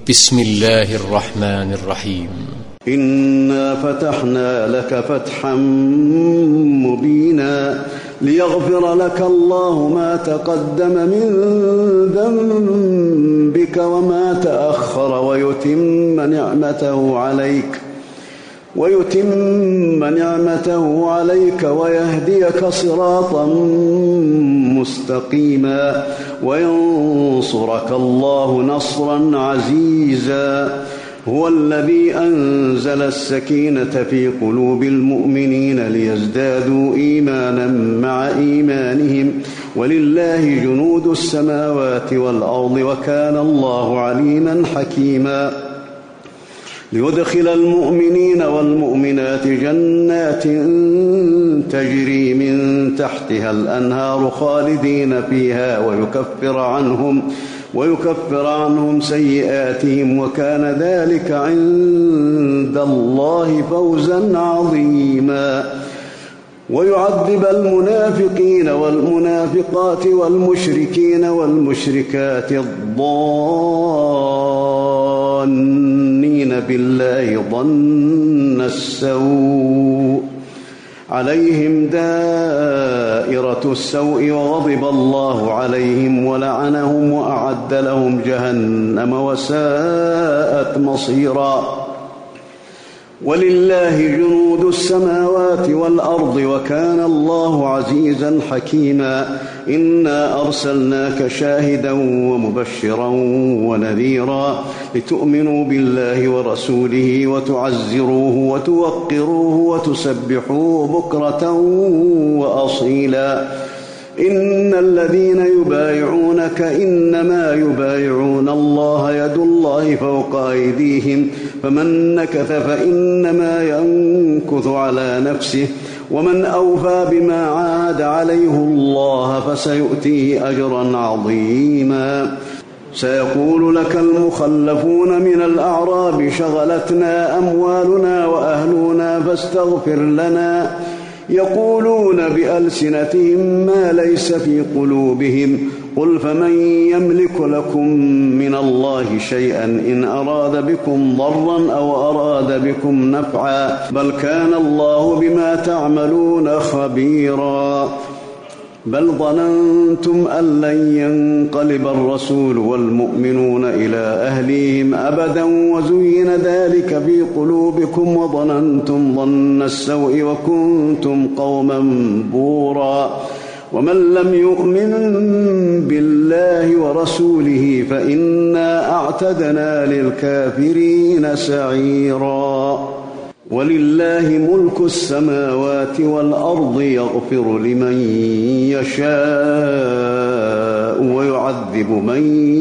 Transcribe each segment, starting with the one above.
بسم الله الرحمن الرحيم. إنا فتحنا لك فتحا مبينا ليغفر لك الله ما تقدم من ذنبك وما تأخر ويتم نعمته عليك ويهديك صراطا مستقيما وينصرك الله نصرا عزيزا. هو الذي أنزل السكينة في قلوب المؤمنين ليزدادوا إيمانا مع إيمانهم ولله جنود السماوات والأرض وكان الله عليما حكيما. ليدخل المؤمنين والمؤمنات جنات تجري من تحتها الأنهار خالدين فيها ويكفر عنهم سيئاتهم وكان ذلك عند الله فوزا عظيما. ويعذب المنافقين والمنافقات والمشركين والمشركات الظانين بالله ظن السوء عليهم دائرة السوء وغضب الله عليهم ولعنهم وأعد لهم جهنم وساءت مصيرا. ولله جنود السماوات والأرض وكان الله عزيزا حكيما. إنا أرسلناك شاهدا ومبشرا ونذيرا لتؤمنوا بالله ورسوله وتعزروه وتوقروه وتسبحوه بكرة وأصيلا. إن الذين يبايعونك إنما يبايعون الله يد الله فوق أيديهم فمن نكث فإنما ينكث على نفسه ومن أوفى بما عاهد عليه الله فسيؤتيه أجرا عظيما. سيقول لك المخلفون من الأعراب شغلتنا أموالنا وأهلنا فاستغفر لنا يقولون بألسنتهم ما ليس في قلوبهم قل فمن يملك لكم من الله شيئا إن أراد بكم ضرا أو أراد بكم نفعا بل كان الله بما تعملون خبيرا. بل ظننتم أن لن ينقلب الرسول والمؤمنون إلى أهليهم أبدا وزين ذلك في قلوبكم وظننتم ظن السوء وكنتم قوما بورا. ومن لم يؤمن بالله ورسوله فإنا أعتدنا للكافرين سعيرا. ولله ملك السماوات والأرض يغفر لمن يشاء ويعذب من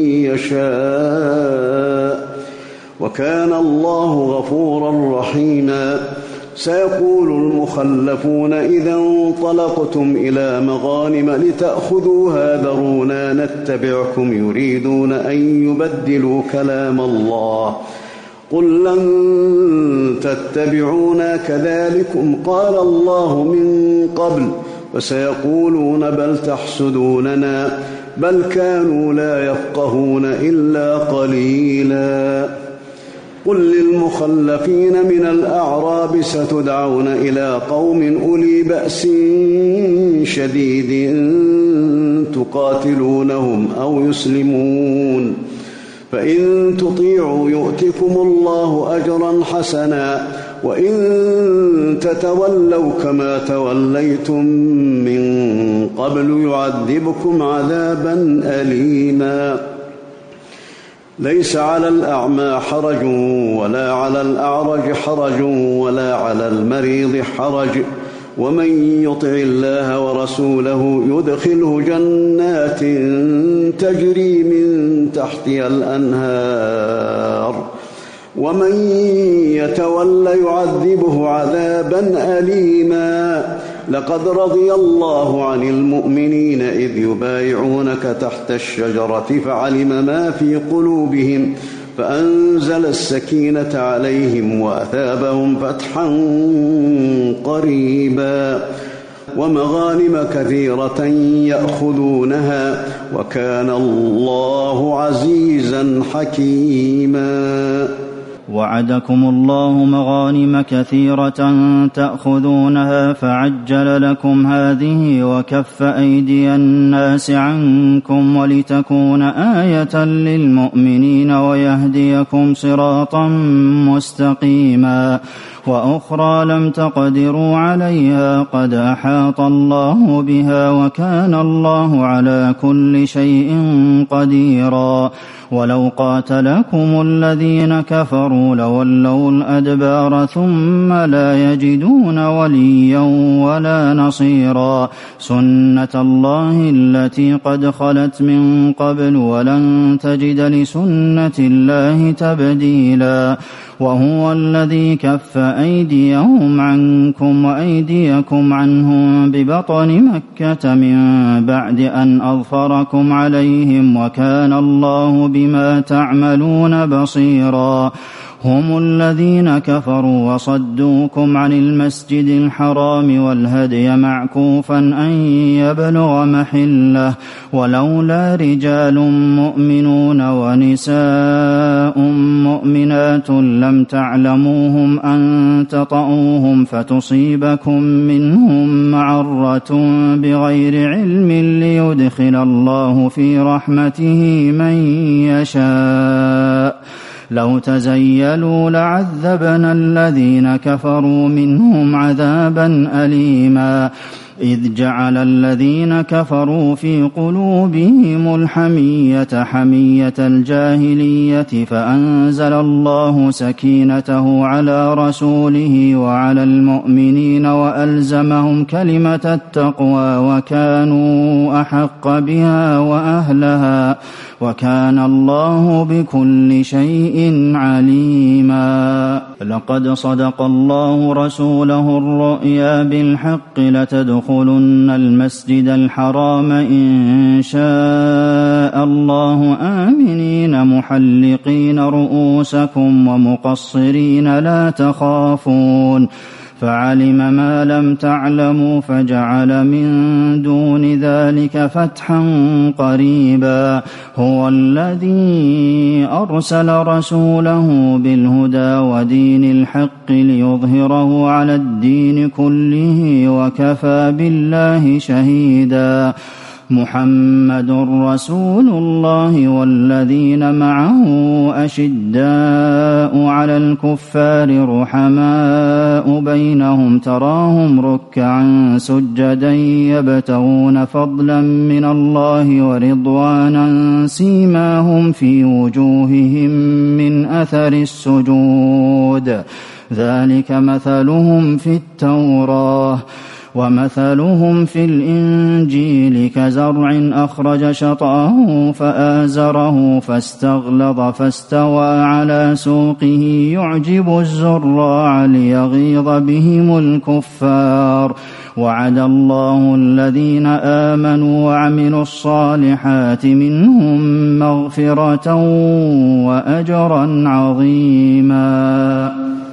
يشاء وكان الله غفورا رحيما. سيقول المخلفون إذا انطلقتم إلى مغانم لتأخذوها ذرونا نتبعكم يريدون أن يبدلوا كلام الله قل لن تتبعونا كذلكم قال الله من قبل وسيقولون بل تحسدوننا بل كانوا لا يفقهون إلا قليلا. قل للمخلفين من الأعراب ستدعون إلى قوم أولي بأس شديد تقاتلونهم أو يسلمون فإن تطيعوا يؤتكم الله أجرا حسنا وإن تتولوا كما توليتم من قبل يعذبكم عذابا أليما. ليس على الأعمى حرج ولا على الأعرج حرج ولا على المريض حرج ومن يطع الله ورسوله يدخله جنات تجري من تحتها الأنهار ومن يتول يعذبه عذابا أليما. لقد رضي الله عن المؤمنين إذ يبايعونك تحت الشجرة فعلم ما في قلوبهم فأنزل السكينة عليهم وأثابهم فتحا قريبا. ومغانم كثيرة يأخذونها وكان الله عزيزا حكيما. وعدكم الله مغانم كثيرة تأخذونها فعجل لكم هذه وكف أيدي الناس عنكم ولتكون آية للمؤمنين ويهديكم صراطا مستقيما. وأخرى لم تقدروا عليها قد أحاط الله بها وكان الله على كل شيء قديرا. ولو قاتلكم الذين كفروا لولوا الأدبار ثم لا يجدون وليا ولا نصيرا. سنة الله التي قد خلت من قبل ولن تجد لسنة الله تبديلا. وهو الذي كف أيديهم عنكم وأيديكم عنهم ببطن مكة من بعد أن أظفركم عليهم وكان الله بما تعملون بصيرا. هم الذين كفروا وصدوكم عن المسجد الحرام والهدي معكوفا أن يبلغ محله ولولا رجال مؤمنون ونساء مؤمنات لم تعلموهم أن تطؤوهم فتصيبكم منهم معرة بغير علم ليدخل الله في رحمته من يشاء. لو تزيلوا لعذبنا الذين كفروا منهم عذابا أليما. إذ جعل الذين كفروا في قلوبهم الحمية حمية الجاهلية فأنزل الله سكينته على رسوله وعلى المؤمنين وألزمهم كلمة التقوى وكانوا أحق بها وأهلها وكان الله بكل شيء عليما. لقد صدق الله رسوله الرؤيا بالحق لتدخلن المسجد الحرام إن شاء الله آمنين محلقين رؤوسكم ومقصرين لا تخافون فعلم ما لم تعلموا فجعل من دون ذلك فتحا قريبا. هو الذي أرسل رسوله بالهدى ودين الحق ليظهره على الدين كله وكفى بالله شهيدا. محمد رسول الله والذين معه أشداء على الكفار رحماء بينهم تراهم ركعا سجدا يبتغون فضلا من الله ورضوانا سيماهم في وجوههم من أثر السجود ذلك مثلهم في التوراة ومثلهم في الإنجيل كزرع أخرج شطأه فآزره فاستغلظ فاستوى على سوقه يعجب الزراع ليغيظ بهم الكفار. وعد الله الذين آمنوا وعملوا الصالحات منهم مغفرة وأجرا عظيما.